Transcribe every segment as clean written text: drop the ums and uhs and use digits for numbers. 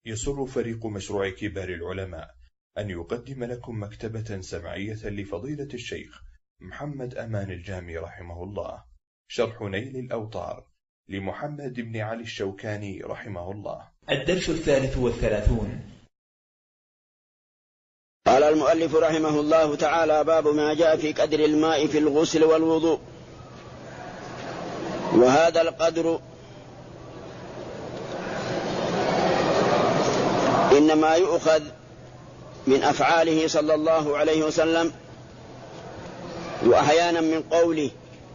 يسر فريق مشروع كبار العلماء أن يقدم لكم مكتبة سمعية لفضيلة الشيخ محمد أمان الجامي رحمه الله، شرح نيل الأوطار لمحمد بن علي الشوكاني رحمه الله. الدرس 33. قال المؤلف رحمه الله تعالى: باب ما جاء في قدر الماء في الغسل والوضوء. وهذا القدر إنما يؤخذ من أفعاله صلى الله عليه وسلم، وأحيانا من قوله،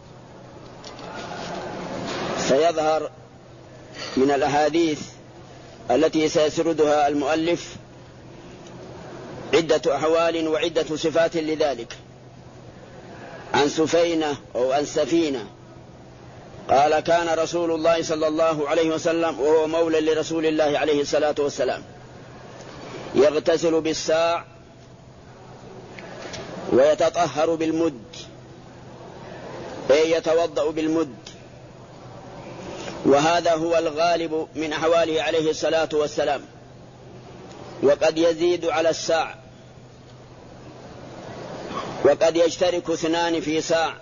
سيظهر من الأحاديث التي سيسردها المؤلف عدة أحوال وعدة صفات لذلك. عن سفينة أو عن سفينة قال: كان رسول الله صلى الله عليه وسلم وهو مولى لرسول الله عليه الصلاة والسلام يغتسل بالساع ويتطهر بالمد، أي يتوضأ بالمد، وهذا هو الغالب من أحواله عليه الصلاة والسلام. وقد يزيد على الساع، وقد يشترك اثنان في ساع،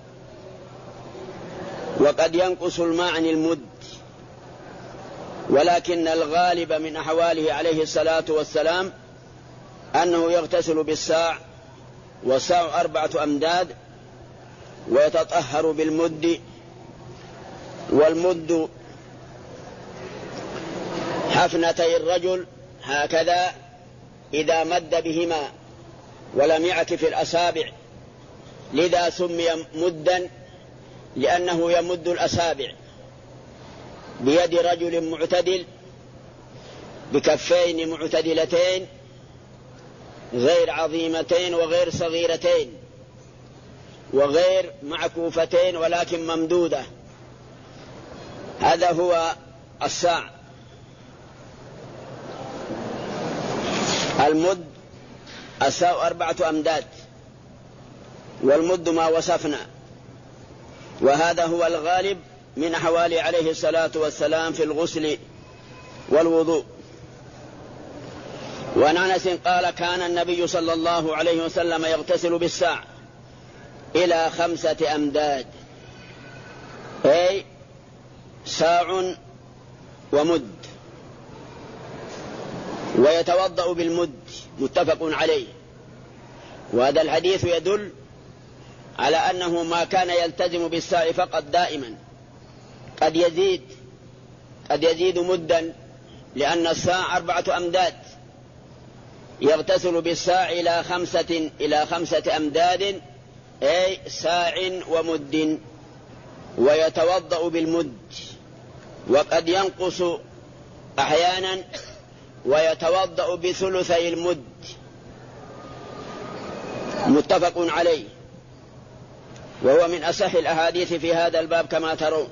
وقد ينقص الماء عن المد، ولكن الغالب من أحواله عليه الصلاة والسلام أنه يغتسل بالساع، والساع 4 أمداد، ويتطهر بالمد. والمد حفنتي الرجل هكذا إذا مد بهما ولم يعكف الأصابع، لذا سمي مدا لأنه يمد الأصابع بيد رجل معتدل بكفين معتدلتين غير عظيمتين وغير صغيرتين وغير معكوفتين ولكن ممدودة. هذا هو الساع. المد الساع 4 أمداد، والمد ما وصفنا، وهذا هو الغالب من أحواله عليه الصلاة والسلام في الغسل والوضوء. وعن أنس قال: كان النبي صلى الله عليه وسلم يغتسل بالساع إلى 5 أمداد، أي ساع ومد، ويتوضأ بالمد، متفق عليه. وهذا الحديث يدل على أنه ما كان يلتزم بالساع فقط دائما، قد يزيد مدا، لأن الساع 4 أمداد، يغتسل بالساع إلى 5 أمداد، أي ساع ومد، ويتوضأ بالمد. وقد ينقص أحيانا ويتوضأ بثلثي المد، متفق عليه، وهو من أصح الأحاديث في هذا الباب كما ترون.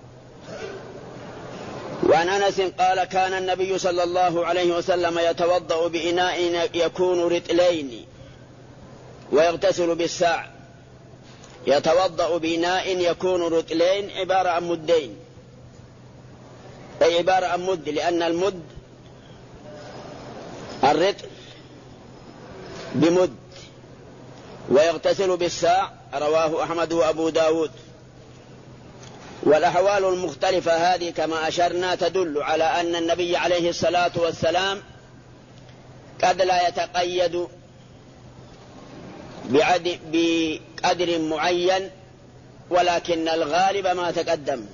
وعن أنس قال: كان النبي صلى الله عليه وسلم يتوضأ بإناء يكون رتلين ويغتسل بالساع. يتوضأ بإناء يكون رتلين عبارة عن مدين، أي عبارة عن مد، لأن المد الرتل بمد. ويغتسل بالساع، رواه أحمد وأبو داود. والأحوال المختلفة هذه كما أشرنا تدل على أن النبي عليه الصلاة والسلام قد لا يتقيد بقدر معين، ولكن الغالب ما تقدم.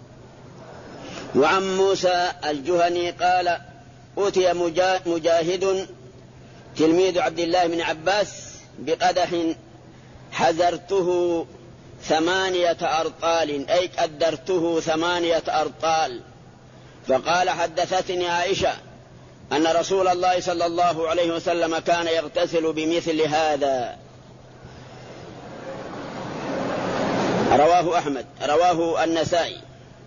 وعن موسى الجهني قال: أتي مجاهد تلميذ عبد الله بن عباس بقدح حزرته 8 أرطال، أي قدرته 8 أرطال، فقال: حدثتني عائشة أن رسول الله صلى الله عليه وسلم كان يغتسل بمثل هذا. رواه أحمد، رواه النسائي.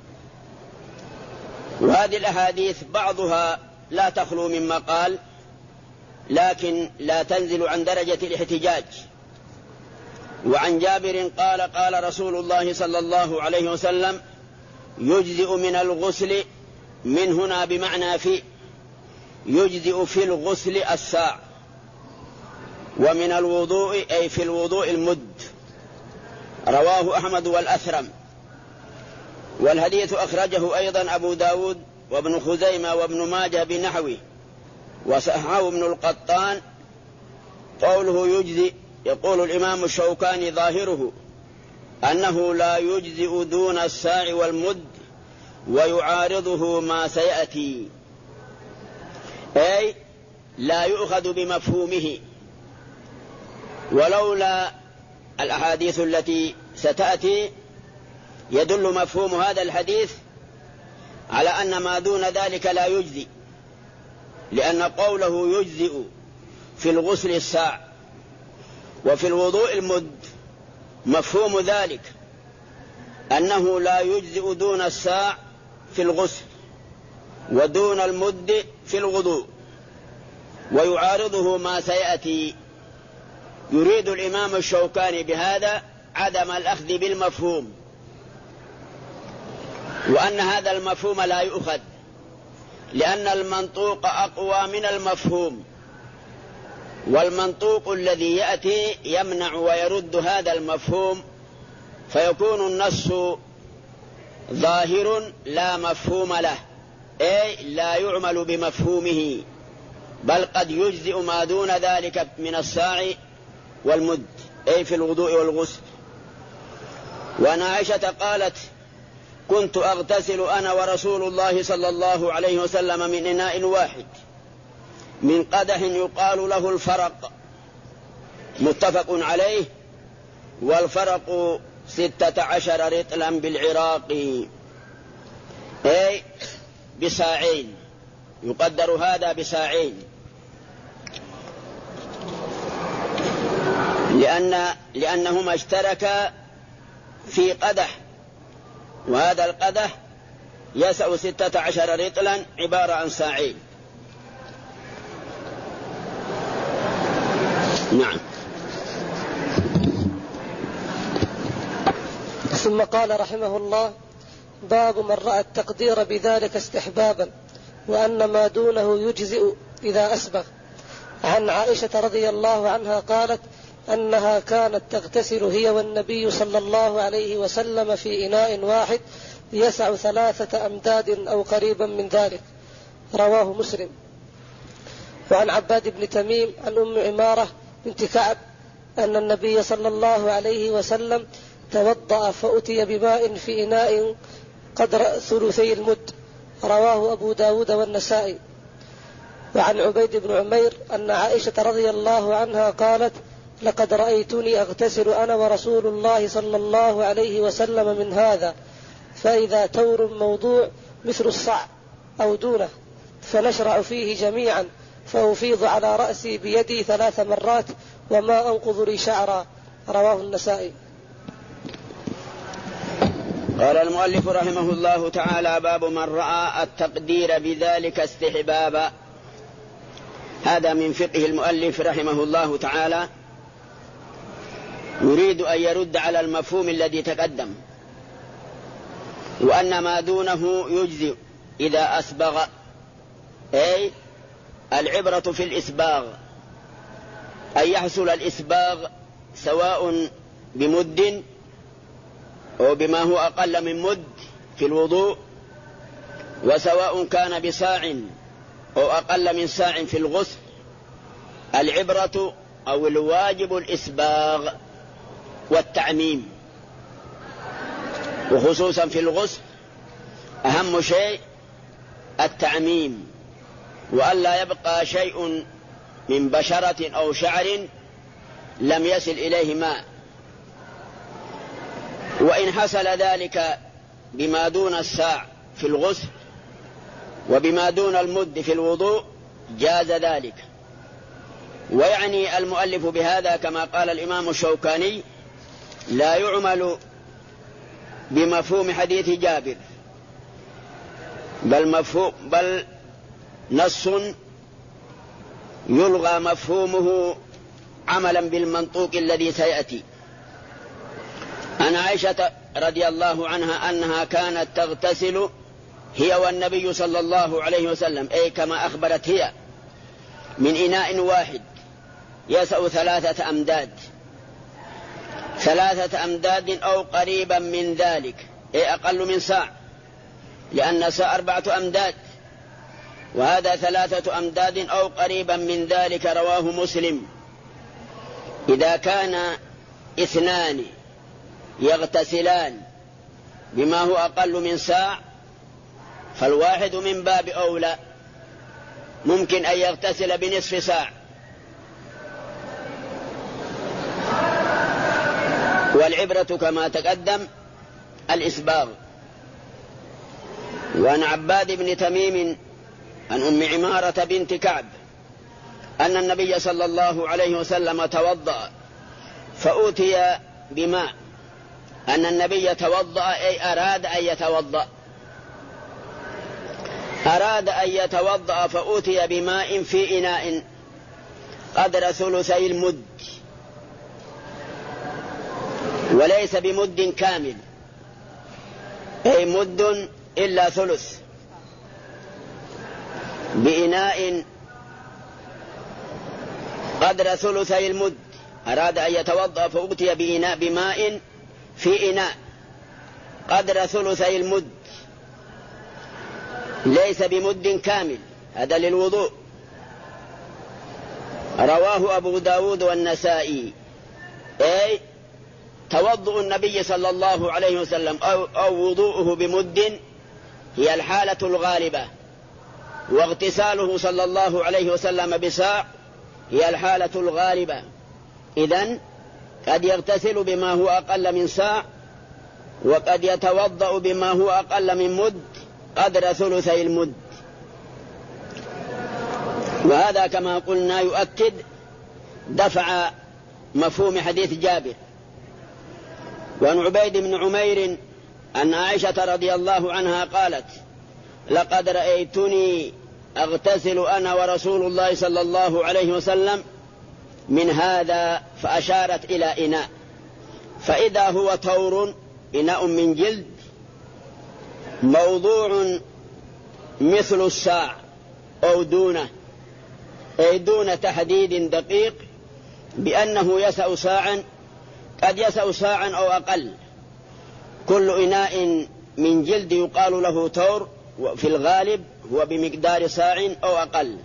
وهذه الأحاديث بعضها لا تخلو من مقال، لكن لا تنزل عن درجة الاحتجاج. وعن جابر قال: قال رسول الله صلى الله عليه وسلم: يجزئ من الغسل، من هنا بمعنى في، يجزئ في الغسل الساع، ومن الوضوء أي في الوضوء المد. رواه أحمد والأثرم. والحديث أخرجه أيضا أبو داود وابن خزيمة وابن ماجه بنحوه، وصححه ابن القطان. قوله يجزئ، يقول الإمام الشوكاني ظاهره أنه لا يجزئ دون الساع والمد، ويعارضه ما سيأتي، أي لا يؤخذ بمفهومه. ولولا الأحاديث التي ستأتي يدل مفهوم هذا الحديث على أن ما دون ذلك لا يجزئ، لأن قوله يجزئ في الغسل الساع وفي الوضوء المد مفهوم ذلك أنه لا يجزئ دون الساع في الغسل ودون المد في الوضوء، ويعارضه ما سيأتي. يريد الإمام الشوكاني بهذا عدم الأخذ بالمفهوم، وأن هذا المفهوم لا يؤخذ، لأن المنطوق أقوى من المفهوم، والمنطوق الذي يأتي يمنع ويرد هذا المفهوم، فيكون النص ظاهر لا مفهوم له، أي لا يعمل بمفهومه، بل قد يجزئ ما دون ذلك من الساع والمد، أي في الوضوء والغسل. وعن عائشة قالت: كنت أغتسل أنا ورسول الله صلى الله عليه وسلم من إناء واحد من قدح يقال له الفرق، متفق عليه. والفرق 16 رطلا بالعراق، أي بساعين، يقدر هذا بساعين، لأنهما اشتركا في قدح، وهذا القدح يسع 16 رطلا عبارة عن ساعين. نعم. ثم قال رحمه الله: باب من رأى التقدير بذلك استحبابا، وأن ما دونه يجزئ إذا أسبغ. عن عائشة رضي الله عنها قالت أنها كانت تغتسل هي والنبي صلى الله عليه وسلم في إناء واحد يسع 3 أمداد أو قريبا من ذلك. رواه مسلم. وعن عباد بن تميم عن أم عمارة بنت كعب أن النبي صلى الله عليه وسلم توضأ فأتي بماء في إناء قدر 3 المد. رواه أبو داود والنسائي. وعن عبيد بن عمير أن عائشة رضي الله عنها قالت: لقد رأيتني أغتسل أنا ورسول الله صلى الله عليه وسلم من هذا، فإذا تور موضوع مثل الصع أو دونه، فنشرع فيه جميعا، فأفيض على رأسي بيدي 3 مرات وما أنقض لي شعرا. رواه النسائي. قال المؤلف رحمه الله تعالى: باب من رأى التقدير بذلك استحبابا. هذا من فقه المؤلف رحمه الله تعالى، يريد أن يرد على المفهوم الذي تقدم، وأن ما دونه يجزئ إذا أسبغ، أي العبرة في الإسباغ، أن يحصل الإسباغ سواء بمد أو بما هو أقل من مد في الوضوء، وسواء كان بساع أو أقل من ساع في الغسل. العبرة أو الواجب الإسباغ والتعميم، وخصوصا في الغسل أهم شيء التعميم، وألا يبقى شيء من بشرة أو شعر لم يصل إليه ماء. وإن حصل ذلك بما دون الساع في الغسل وبما دون المد في الوضوء جاز ذلك. ويعني المؤلف بهذا كما قال الإمام الشوكاني: لا يعمل بمفهوم حديث جابر، بل نص يلغى مفهومه عملا بالمنطوق الذي سيأتي. عن عائشة رضي الله عنها أنها كانت تغتسل هي والنبي صلى الله عليه وسلم، أي كما أخبرت هي، من إناء واحد يسع 3 أمداد، 3 أمداد أو قريبا من ذلك، أي أقل من ساع، لأن ساع 4 أمداد، وهذا 3 أمداد أو قريبا من ذلك. رواه مسلم. إذا كان 2 يغتسلان بما هو أقل من ساع فالواحد من باب أولى، ممكن أن يغتسل بنصف ساع. والعبرة كما تقدم الإسباغ. وعن عباد بن تميم عن أم عمارة بنت كعب أن النبي صلى الله عليه وسلم توضأ فأوتي بماء. أن النبي توضأ أي أراد أن يتوضأ فأوتي بماء في إناء قدر 1/3 المد، وليس بمد كامل، أي مد إلا 1/3، بإناء قدر 1/3 المد. أراد أن يتوضأ فأوتي بماء في إناء قدر 1/3 المد، ليس بمد كامل، هذا للوضوء. رواه أبو داود والنسائي. أي توضؤ النبي صلى الله عليه وسلم أو وضوءه بمد هي الحالة الغالبة، واغتساله صلى الله عليه وسلم بساع هي الحالة الغالبة. إذن قد يغتسل بما هو أقل من ساع، وقد يتوضأ بما هو أقل من مد قدر 1/3 المد. وهذا كما قلنا يؤكد دفع مفهوم حديث جابر. وعن عبيد بن عمير أن عائشة رضي الله عنها قالت: لقد رأيتني أغتسل أنا ورسول الله صلى الله عليه وسلم من هذا، فأشارت إلى إناء، فإذا هو تور، إناء من جلد موضوع مثل الساع أو دونه، أي دون تحديد دقيق بأنه يسع ساعا، قد يسع ساعا أو أقل. كل إناء من جلد يقال له تور، وفي الغالب هو بمقدار ساع أو أقل.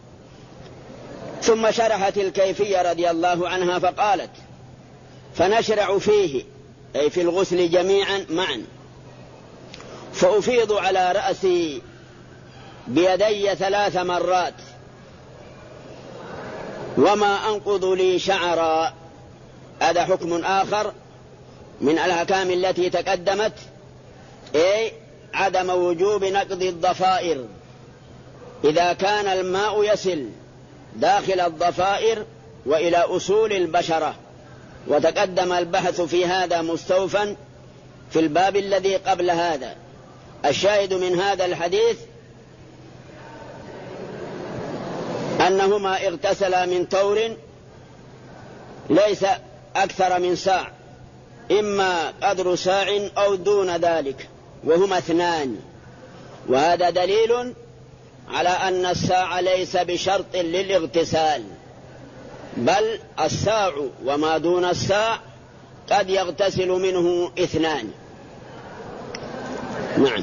ثم شرحت الكيفية رضي الله عنها فقالت: فنشرع فيه، أي في الغسل جميعا معا، فأفيض على رأسي بيدي 3 مرات، وما أنقض لي شعرا. هذا حكم آخر من الأحكام التي تقدمت، أي عدم وجوب نقض الضفائر إذا كان الماء يصل داخل الضفائر وإلى أصول البشرة. وتقدم البحث في هذا مستوفا في الباب الذي قبل هذا. الشاهد من هذا الحديث أنهما اغتسلا من تور ليس أكثر من ساع، إما قدر ساع أو دون ذلك، وهما 2. وهذا دليل على أن الساع ليس بشرط للاغتسال، بل الساع وما دون الساع قد يغتسل منه 2. نعم.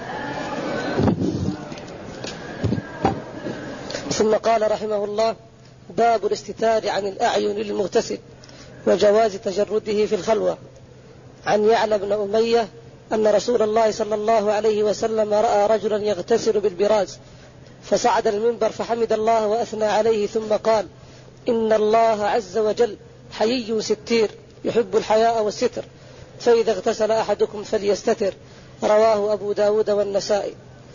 ثم قال رحمه الله: باب الاستتار عن الأعين للمغتسل وجواز تجرده في الخلوة. عن يعلى بن أمية أن رسول الله صلى الله عليه وسلم رأى رجلا يغتسل بالبراز، فصعد المنبر فحمد الله وأثنى عليه، ثم قال: إن الله عز وجل حيي ستير يحب الحياء والستر، فإذا اغتسل أحدكم فليستتر. رواه أبو داود والنسائي.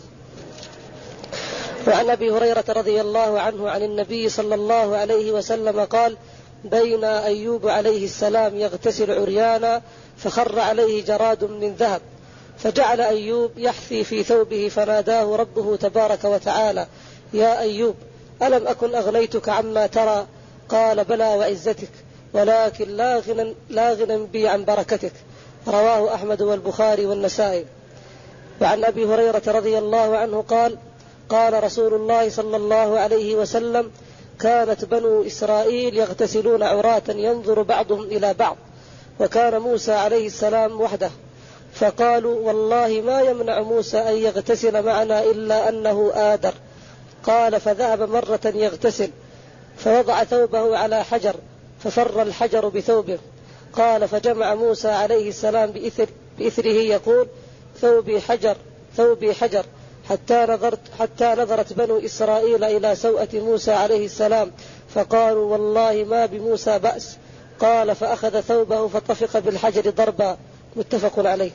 وعن أبي هريرة رضي الله عنه عن النبي صلى الله عليه وسلم قال: بين أيوب عليه السلام يغتسل عريانا فخر عليه جراد من ذهب، فجعل أيوب يحثي في ثوبه، فناداه ربه تبارك وتعالى: يا أيوب، ألم أكن أغنيتك عما ترى؟ قال: بلى وعزتك، ولكن لا غنى بي عن بركتك. رواه أحمد والبخاري والنسائي. وعن أبي هريرة رضي الله عنه قال: قال رسول الله صلى الله عليه وسلم: كانت بنو إسرائيل يغتسلون عراة ينظر بعضهم إلى بعض، وكان موسى عليه السلام وحده، فقالوا والله ما يمنع موسى أن يغتسل معنا إلا أنه آدر. قال فذهب مرة يغتسل فوضع ثوبه على حجر ففر الحجر بثوبه. قال فجمع موسى عليه السلام بإثره يقول ثوبي حجر ثوبي حجر، حتى نظرت بنو إسرائيل إلى سوءة موسى عليه السلام فقالوا والله ما بموسى بأس. قال فأخذ ثوبه فطفق بالحجر ضربا. متفق عليه.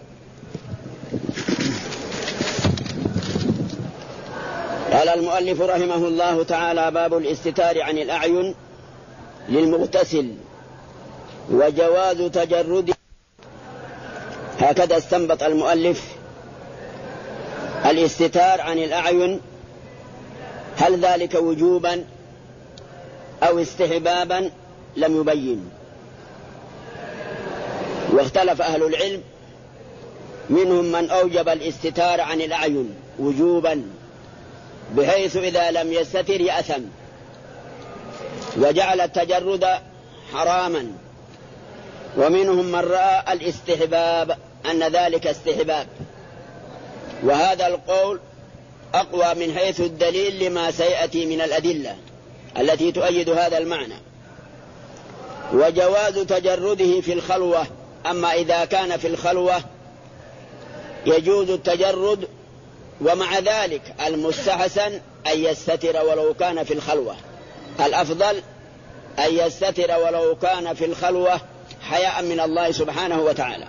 قال المؤلف رحمه الله تعالى: باب الاستتار عن الأعين للمغتسل وجواز تجرد. هكذا استنبط المؤلف الاستتار عن الأعين، هل ذلك وجوبا أو استحبابا لم يبين، واختلف أهل العلم، منهم من أوجب الاستتار عن الأعين وجوبا بحيث إذا لم يستتر يأثم، وجعل التجرد حراما، ومنهم من رأى الاستحباب أن ذلك استحباب، وهذا القول أقوى من حيث الدليل لما سيأتي من الأدلة التي تؤيد هذا المعنى. وجواز تجرده في الخلوة، أما إذا كان في الخلوة يجوز التجرد، ومع ذلك المستحسن أن يستتر ولو كان في الخلوة، الأفضل أن يستتر ولو كان في الخلوة حياء من الله سبحانه وتعالى.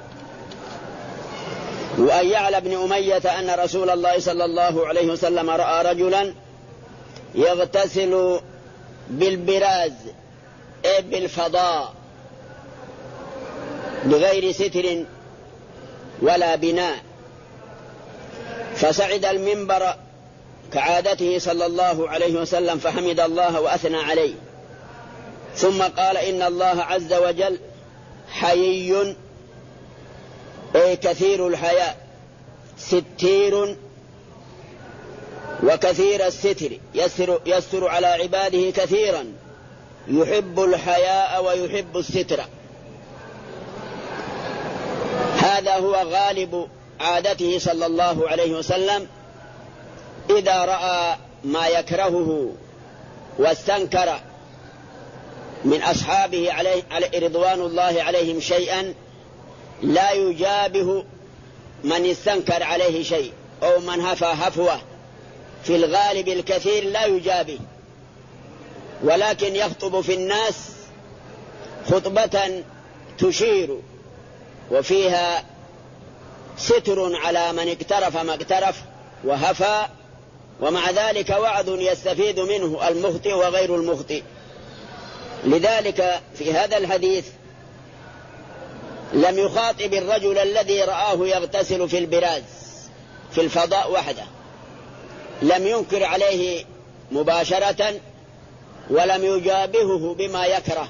وأن يعلى بن أمية أن رسول الله صلى الله عليه وسلم رأى رجلا يغتسل بالبراز أي بالفضاء بغير ستر ولا بناء، فصعد المنبر كعادته صلى الله عليه وسلم فحمد الله وأثنى عليه، ثم قال إن الله عز وجل حيي أي كثير الحياء، ستير وكثير الستر، يستر على عباده كثيرا، يحب الحياء ويحب الستر. هذا هو غالب عادته صلى الله عليه وسلم، إذا رأى ما يكرهه واستنكر من أصحابه عليه رضوان الله عليهم شيئا لا يجابه من استنكر عليه شيء أو من هفى هفوة، في الغالب الكثير لا يجابه، ولكن يخطب في الناس خطبة تشير وفيها ستر على من اقترف ما اقترف وهفى، ومع ذلك وعد يستفيد منه المخطئ وغير المخطئ. لذلك في هذا الحديث لم يخاطب الرجل الذي رآه يغتسل في البراز في الفضاء وحده، لم ينكر عليه مباشرة ولم يجابهه بما يكره،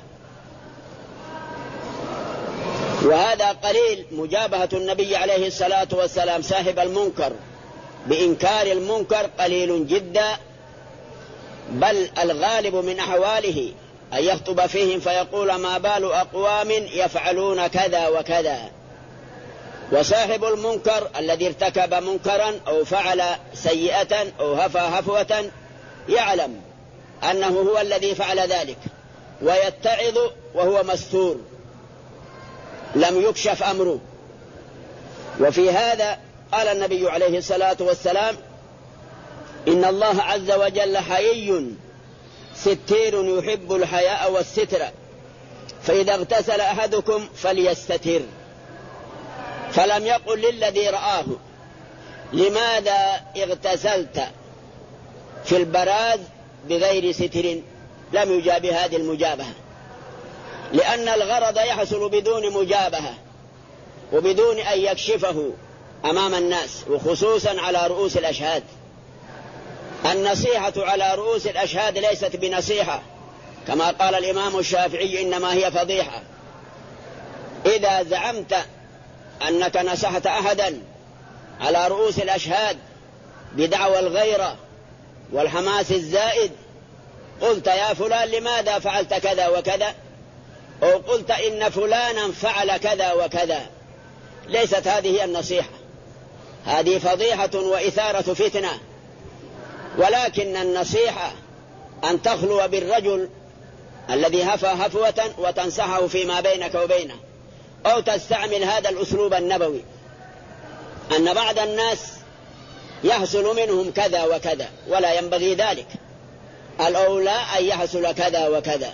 وهذا قليل مجابهة النبي عليه الصلاة والسلام صاحب المنكر بإنكار المنكر قليل جدا، بل الغالب من أحواله أن يخطب فيهم فيقول ما بال أقوام يفعلون كذا وكذا. وصاحب المنكر الذي ارتكب منكرا أو فعل سيئة أو هفى هفوة يعلم أنه هو الذي فعل ذلك ويتعظ وهو مستور لم يكشف أمره. وفي هذا قال النبي عليه الصلاة والسلام إن الله عز وجل حيي ستير يحب الحياء والستر، فإذا اغتسل أحدكم فليستتر، فلم يقل للذي رآه لماذا اغتسلت في البراز بغير ستر، لم يجاب هذه المجابهة، لأن الغرض يحصل بدون مجابهة وبدون أن يكشفه أمام الناس، وخصوصا على رؤوس الأشهاد. النصيحة على رؤوس الأشهاد ليست بنصيحة، كما قال الإمام الشافعي إنما هي فضيحة. إذا زعمت أنك نصحت أحدا على رؤوس الأشهاد بدعوى الغيرة والحماس الزائد قلت يا فلان لماذا فعلت كذا وكذا، أو قلت إن فلانا فعل كذا وكذا. ليست هذه النصيحة، هذه فضيحة وإثارة فتنة. ولكن النصيحة أن تخلو بالرجل الذي هفى هفوة وتنصحه فيما بينك وبينه، أو تستعمل هذا الأسلوب النبوي، أن بعض الناس يحصل منهم كذا وكذا، ولا ينبغي ذلك، الأولى أن يحصل كذا وكذا.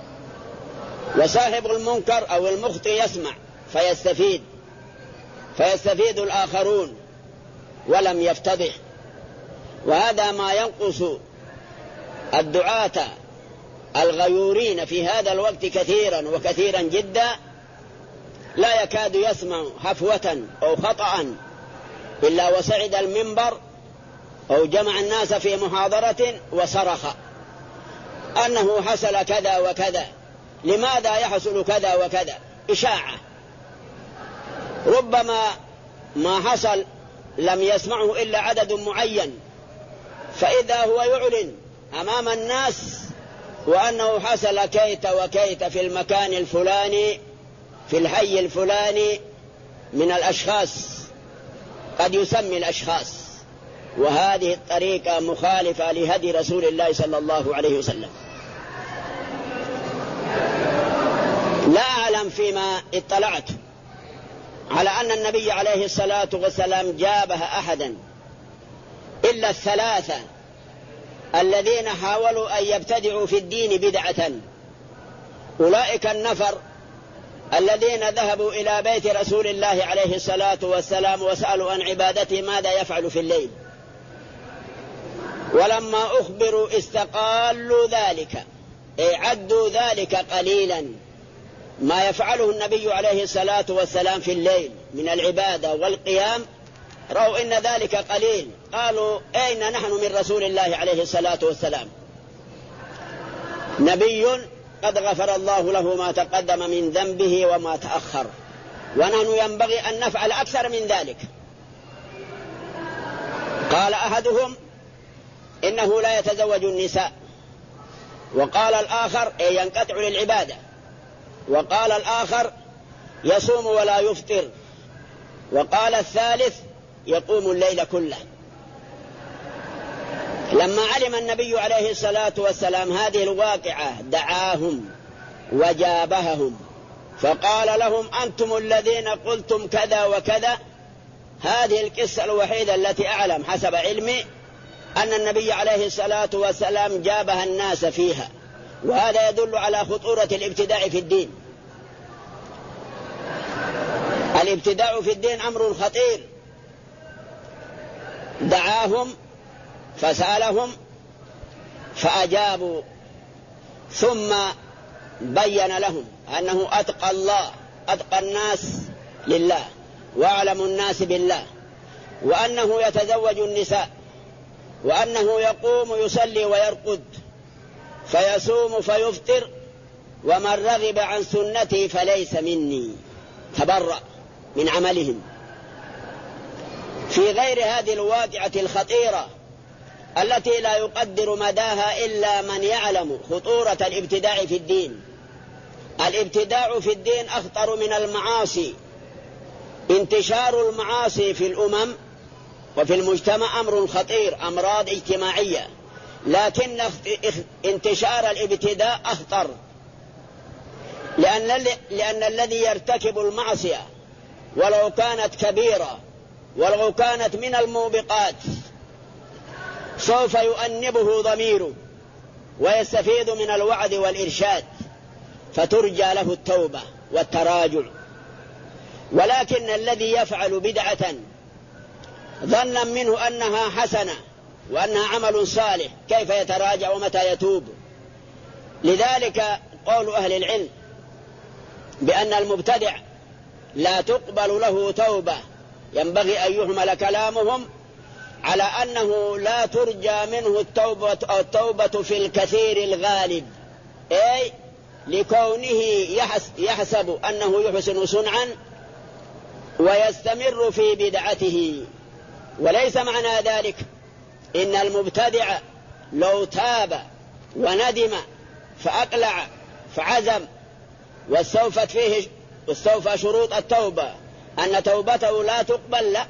وصاحب المنكر أو المخطئ يسمع فيستفيد الآخرون ولم يفتضح. وهذا ما ينقص الدعاة الغيورين في هذا الوقت كثيرا وكثيرا جدا، لا يكاد يسمع هفوة أو خطأ إلا وصعد المنبر أو جمع الناس في محاضرة وصرخ أنه حصل كذا وكذا، لماذا يحصل كذا وكذا، إشاعة. ربما ما حصل لم يسمعه إلا عدد معين، فإذا هو يعلن أمام الناس وأنه حصل كيت وكيت في المكان الفلاني في الحي الفلاني من الأشخاص، قد يسمي الأشخاص. وهذه الطريقة مخالفة لهدي رسول الله صلى الله عليه وسلم. لا أعلم فيما اطلعت على أن النبي عليه الصلاة والسلام جابه أحدا إلا الثلاثة الذين حاولوا أن يبتدعوا في الدين بدعة. أولئك النفر الذين ذهبوا إلى بيت رسول الله عليه الصلاة والسلام وسألوا عن عبادته ماذا يفعل في الليل، ولما أخبروا استقالوا ذلك، أي عدوا ذلك قليلا ما يفعله النبي عليه الصلاة والسلام في الليل من العبادة والقيام، رأوا إن ذلك قليل، قالوا أين نحن من رسول الله عليه الصلاة والسلام؟ نبي قد غفر الله له ما تقدم من ذنبه وما تأخر، ونحن ينبغي أن نفعل أكثر من ذلك. قال أحدهم إنه لا يتزوج النساء، وقال الآخر ينقطع للعبادة، وقال الآخر يصوم ولا يفطر، وقال الثالث يقوم الليل كله. لما علم النبي عليه الصلاة والسلام هذه الواقعة دعاهم وجابههم فقال لهم أنتم الذين قلتم كذا وكذا. هذه القصة الوحيدة التي أعلم حسب علمي أن النبي عليه الصلاة والسلام جابه الناس فيها، وهذا يدل على خطورة الابتداع في الدين. الابتداع في الدين أمر خطير. دعاهم فسألهم فأجابوا، ثم بين لهم أنه أتقى الناس لله وأعلم الناس بالله، وأنه يتزوج النساء، وأنه يقوم يصلي ويرقد، فيصوم فيفطر، ومن رغب عن سنتي فليس مني، تبرأ من عملهم. في غير هذه الواقعة الخطيرة التي لا يقدر مداها إلا من يعلم خطورة الابتداع في الدين. الابتداع في الدين أخطر من المعاصي. انتشار المعاصي في الأمم وفي المجتمع أمر خطير، أمراض اجتماعية، لكن انتشار الابتداع أخطر، لأن الذي يرتكب المعصية ولو كانت كبيرة ولو كانت من الموبقات سوف يؤنبه ضميره ويستفيد من الوعد والإرشاد، فترجى له التوبة والتراجع. ولكن الذي يفعل بدعة ظنا منه أنها حسنة وأنها عمل صالح كيف يتراجع ومتى يتوب؟ لذلك قول أهل العلم بأن المبتدع لا تقبل له توبة، ينبغي أن يحمل كلامهم على أنه لا ترجى منه التوبة في الكثير الغالب، أي لكونه يحسب أنه يحسن صنعا ويستمر في بدعته. وليس معنى ذلك إن المبتدع لو تاب وندم فأقلع فعزم واستوفى شروط التوبة أن توبته لا تقبل، لا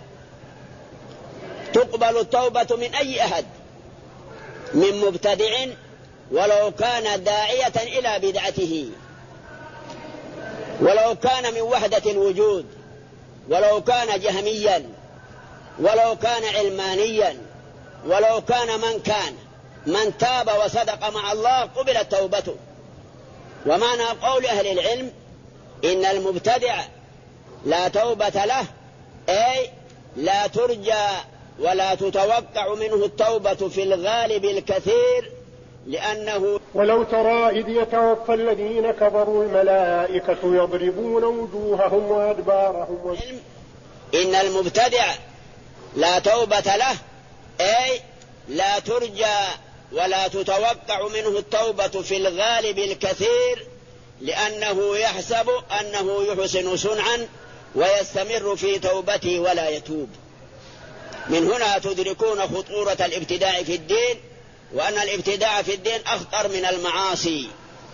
تقبل التوبة من أي أحد، من مبتدع ولو كان داعية إلى بدعته، ولو كان من وحدة الوجود، ولو كان جهميا، ولو كان علمانيا، ولو كان من تاب وصدق مع الله قبلت توبته. ومعنى قول أهل العلم إن المبتدع لا توبة له، أي لا ترجى ولا تتوقع منه التوبة في الغالب الكثير، لأنه ولو ترى إذ يتوفى الذين كفروا الملائكة يضربون وجوههم وأدبارهم. إن المبتدع لا توبة له، أي لا ترجى ولا تتوقع منه التوبة في الغالب الكثير، لأنه يحسب أنه يحسن صنعا ويستمر في توبته ولا يتوب. من هنا تدركون خطورة الابتداع في الدين، وأن الابتداع في الدين أخطر من المعاصي.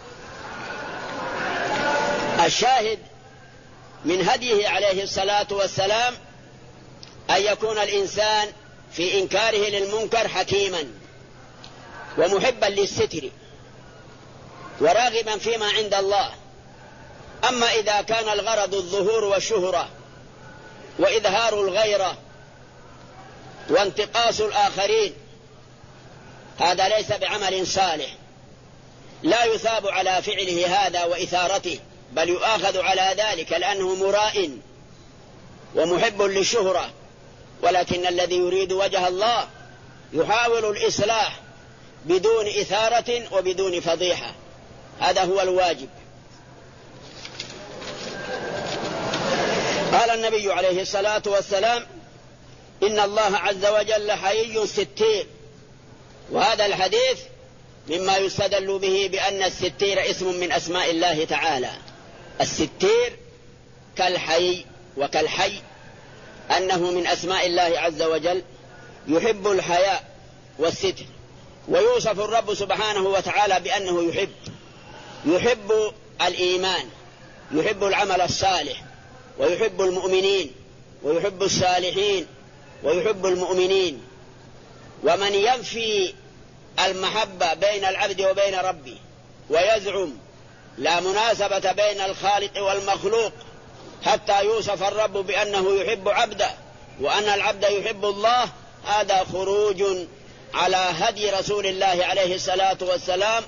الشاهد من هديه عليه الصلاة والسلام أن يكون الإنسان في إنكاره للمنكر حكيما ومحبا للستر وراغبا فيما عند الله. أما إذا كان الغرض الظهور والشهرة وإظهار الغيرة وانتقاص الآخرين، هذا ليس بعمل صالح، لا يثاب على فعله هذا وإثارته، بل يؤاخذ على ذلك لأنه مراء ومحب للشهرة. ولكن الذي يريد وجه الله يحاول الإصلاح بدون إثارة وبدون فضيحة، هذا هو الواجب. قال النبي عليه الصلاة والسلام: إن الله عز وجل حيي ستير. وهذا الحديث مما يستدل به بأن الستير اسم من أسماء الله تعالى. الستير كالحي وكالحي، أنه من أسماء الله عز وجل، يحب الحياء والستر. ويوصف الرب سبحانه وتعالى بأنه يحب الإيمان، يحب العمل الصالح، ويحب المؤمنين، ويحب الصالحين، ويحب المؤمنين. ومن ينفي المحبة بين العبد وبين ربه ويزعم لا مناسبة بين الخالق والمخلوق حتى يوصف الرب بأنه يحب عبده وأن العبد يحب الله، هذا خروج على هدي رسول الله عليه الصلاة والسلام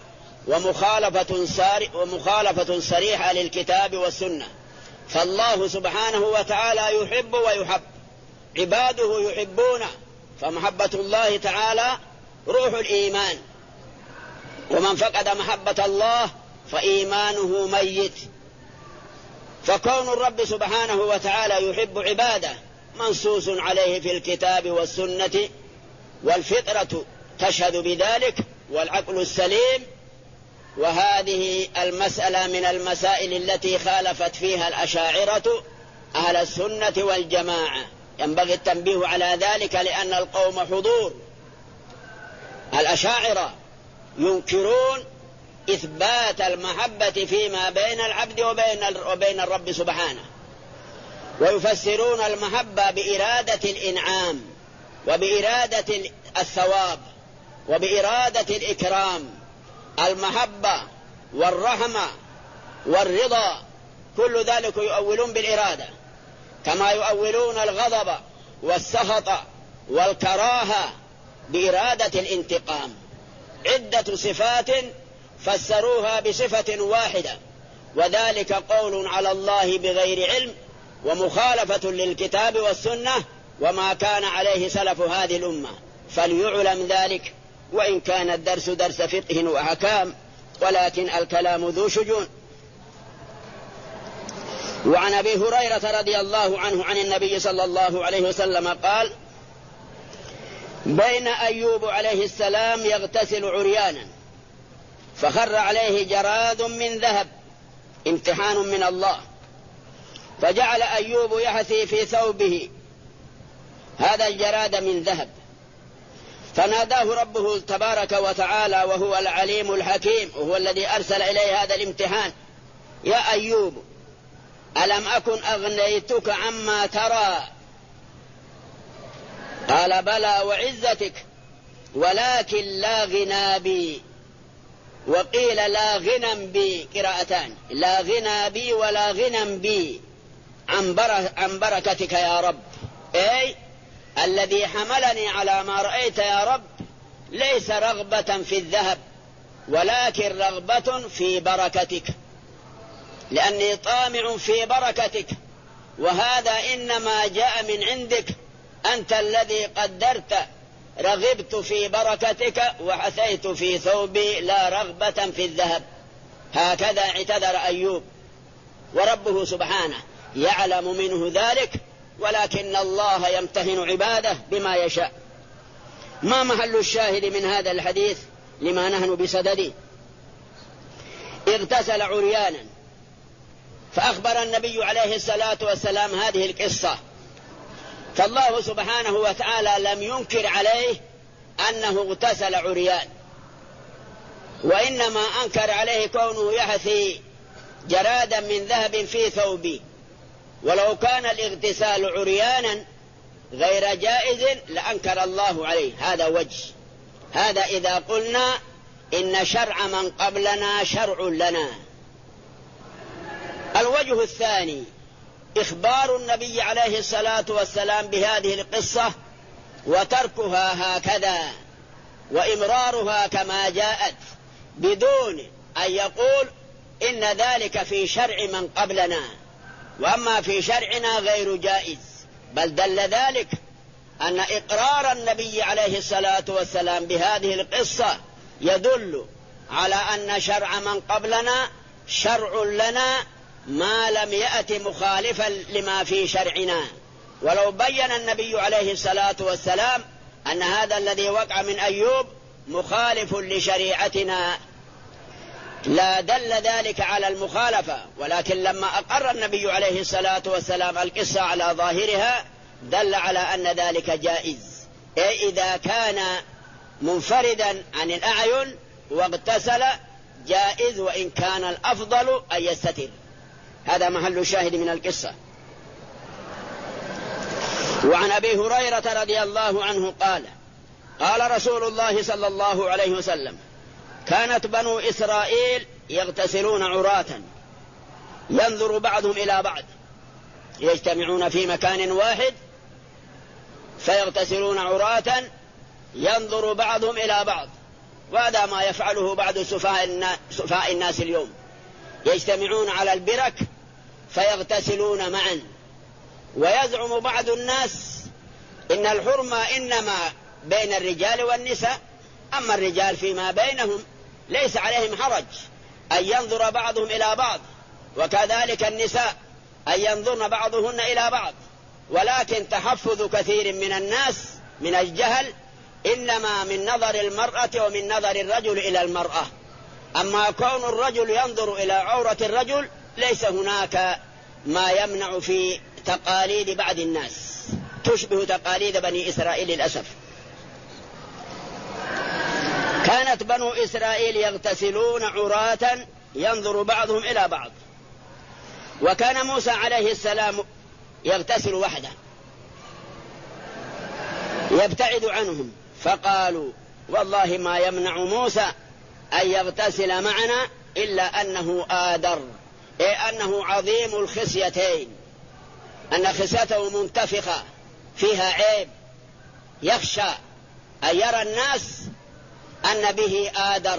ومخالفة صريحة للكتاب والسنة. فالله سبحانه وتعالى يحب ويحب، عباده يحبونه، فمحبة الله تعالى روح الإيمان، ومن فقد محبة الله فإيمانه ميت. فكون الرب سبحانه وتعالى يحب عباده منصوص عليه في الكتاب والسنة، والفطرة تشهد بذلك، والعقل السليم. وهذه المسألة من المسائل التي خالفت فيها الأشاعرة أهل السنة والجماعة، ينبغي التنبيه على ذلك لأن القوم حضور. الأشاعرة ينكرون إثبات المحبة فيما بين العبد وبين الرب سبحانه، ويفسرون المحبة بإرادة الإنعام وبإرادة الثواب وبإرادة الإكرام. المحبة والرحمة والرضا كل ذلك يؤولون بالإرادة، كما يؤولون الغضب والسخط والكراهة بإرادة الانتقام. عدة صفات فسروها بصفة واحدة، وذلك قول على الله بغير علم ومخالفة للكتاب والسنة وما كان عليه سلف هذه الأمة. فليعلم ذلك، وإن كان الدرس درس فقه وأحكام، ولكن الكلام ذو شجون. وعن أبي هريرة رضي الله عنه عن النبي صلى الله عليه وسلم قال: بين أيوب عليه السلام يغتسل عريانا فخر عليه جراد من ذهب، امتحان من الله، فجعل أيوب يحثي في ثوبه هذا الجراد من ذهب، فناداه ربه تبارك وتعالى وهو العليم الحكيم وهو الذي أرسل إليه هذا الامتحان: يا أيوب ألم أكن أغنيتك عما ترى؟ قال: بلى وعزتك ولكن لا غنى بي. وقيل لا غنى بي، قراءتان: لا غنى بي ولا غنى بي عن بركتك يا رب. أي الذي حملني على ما رأيت يا رب ليس رغبة في الذهب ولكن رغبة في بركتك، لأني طامع في بركتك، وهذا إنما جاء من عندك، أنت الذي قدرت. رغبت في بركتك وحثيت في ثوبي لا رغبة في الذهب. هكذا اعتذر أيوب، وربه سبحانه يعلم منه ذلك، ولكن الله يمتهن عباده بما يشاء. ما محل الشاهد من هذا الحديث لما نحن بصدده؟ اغتسل عريانا، فأخبر النبي عليه الصلاة والسلام هذه القصة، فالله سبحانه وتعالى لم ينكر عليه أنه اغتسل عريان، وإنما أنكر عليه كونه يحثي جرادا من ذهب في ثوبه. ولو كان الاغتسال عريانا غير جائز لأنكر الله عليه. هذا وجه. هذا إذا قلنا إن شرع من قبلنا شرع لنا. الوجه الثاني إخبار النبي عليه الصلاة والسلام بهذه القصة وتركها هكذا وإمرارها كما جاءت بدون أن يقول إن ذلك في شرع من قبلنا وأما في شرعنا غير جائز، بل دل ذلك أن إقرار النبي عليه الصلاة والسلام بهذه القصة يدل على أن شرع من قبلنا شرع لنا ما لم يأت مخالفا لما في شرعنا. ولو بين النبي عليه الصلاة والسلام أن هذا الذي وقع من أيوب مخالف لشريعتنا لا دل ذلك على المخالفة، ولكن لما أقر النبي عليه الصلاة والسلام القصة على ظاهرها دل على أن ذلك جائز، أي إذا كان منفردا عن الأعين واغتسل جائز، وإن كان الأفضل أن يستتر. هذا محل الشاهد من القصة. وعن أبي هريرة رضي الله عنه قال: قال رسول الله صلى الله عليه وسلم: كانت بنو إسرائيل يغتسلون عراة ينظر بعضهم إلى بعض، يجتمعون في مكان واحد فيغتسلون عراة ينظر بعضهم إلى بعض. وهذا ما يفعله بعض سفهاء الناس اليوم، يجتمعون على البرك فيغتسلون معا. ويزعم بعض الناس إن الحرمة إنما بين الرجال والنساء، أما الرجال فيما بينهم ليس عليهم حرج أن ينظر بعضهم إلى بعض، وكذلك النساء أن ينظرن بعضهن إلى بعض، ولكن تحفظ كثير من الناس من الجهل إنما من نظر المرأة ومن نظر الرجل إلى المرأة. أما كون الرجل ينظر إلى عورة الرجل ليس هناك ما يمنع في تقاليد بعض الناس تشبه تقاليد بني إسرائيل للأسف. كانت بنو إسرائيل يغتسلون عراة ينظر بعضهم إلى بعض، وكان موسى عليه السلام يغتسل وحده يبتعد عنهم، فقالوا: والله ما يمنع موسى أن يغتسل معنا إلا أنه آدر، أي أنه عظيم الخصيتين، أن خصيته منتفخة فيها عيب، يخشى أن يرى الناس أن به آدر.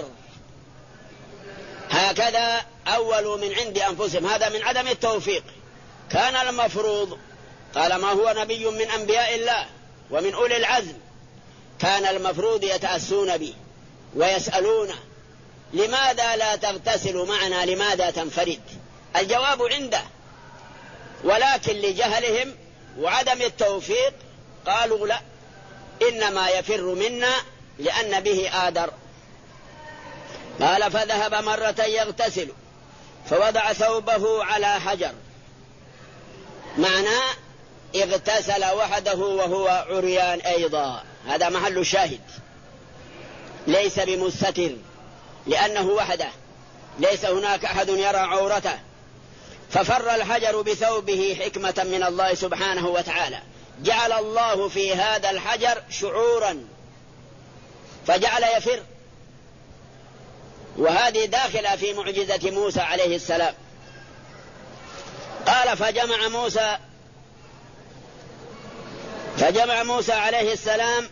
هكذا أولوا من عند أنفسهم، هذا من عدم التوفيق. كان المفروض، طالما هو نبي من أنبياء الله ومن أولي العزم، كان المفروض يتأسون به ويسألون: لماذا لا تغتسل معنا؟ لماذا تنفرد؟ الجواب عنده، ولكن لجهلهم وعدم التوفيق قالوا: لا، إنما يفر منا لأن به آدر. قال: فذهب مرة يغتسل فوضع ثوبه على حجر، معناه اغتسل وحده وهو عريان أيضا. هذا محل الشاهد. ليس بمستتر لأنه وحده، ليس هناك أحد يرى عورته، ففر الحجر بثوبه حكمة من الله سبحانه وتعالى. جعل الله في هذا الحجر شعورا فجعل يفر، وهذه داخلة في معجزة موسى عليه السلام. قال فجمع موسى عليه السلام،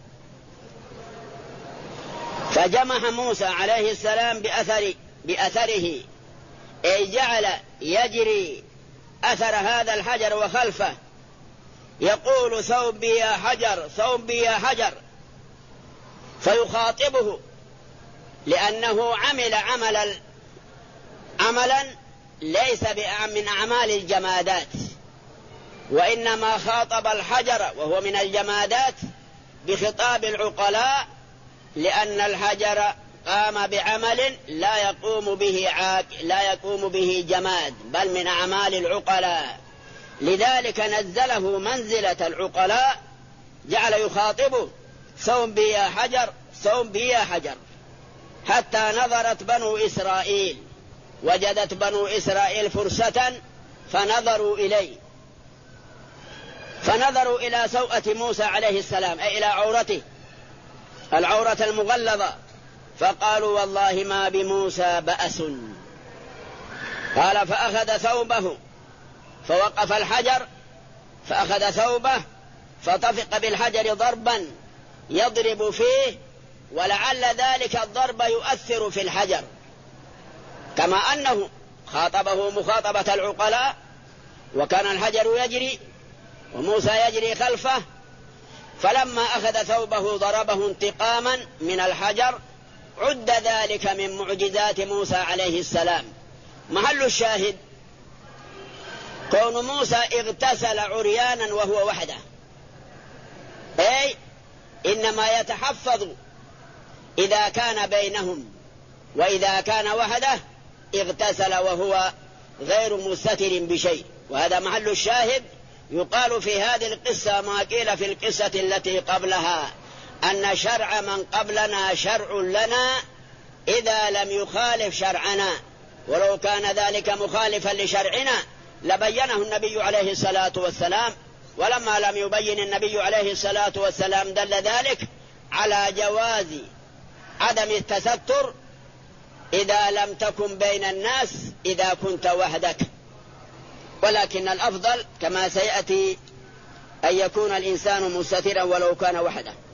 فجمع موسى عليه السلام بأثره، أي جعل يجري أثر هذا الحجر وخلفه، يقول ثوبي يا حجر، ثوبي يا حجر، فيخاطبه لأنه عمل عملا ليس من أعمال الجمادات، وإنما خاطب الحجر وهو من الجمادات بخطاب العقلاء، لأن الحجر قام بعمل لا يقوم به جماد، بل من أعمال العقلاء، لذلك نزله منزلة العقلاء، جعل يخاطبه ثوبي يا حجر، ثوبي يا حجر، حتى نظرت بنو إسرائيل، وجدت بنو إسرائيل فرصة فنظروا إلى سوءة موسى عليه السلام، أي إلى عورته، العورة المغلظة، فقالوا والله ما بموسى بأس. قال فأخذ ثوبه، فوقف الحجر فأخذ ثوبه فطفق بالحجر ضربا يضرب فيه، ولعل ذلك الضرب يؤثر في الحجر، كما أنه خاطبه مخاطبة العقلاء، وكان الحجر يجري وموسى يجري خلفه، فلما أخذ ثوبه ضربه انتقاما من الحجر. عد ذلك من معجزات موسى عليه السلام. محل الشاهد كون موسى اغتسل عريانا وهو وحده، أي إنما يتحفظ إذا كان بينهم، وإذا كان وحده اغتسل وهو غير مستتر بشيء، وهذا محل الشاهد. يقال في هذه القصة ما قيل في القصة التي قبلها، أن شرع من قبلنا شرع لنا إذا لم يخالف شرعنا، ولو كان ذلك مخالفا لشرعنا لبينه النبي عليه الصلاة والسلام، ولما لم يبين النبي عليه الصلاة والسلام دل ذلك على جواز عدم التستر إذا لم تكن بين الناس إذا كنت وحدك، ولكن الأفضل كما سيأتي أن يكون الإنسان مستترا ولو كان وحده.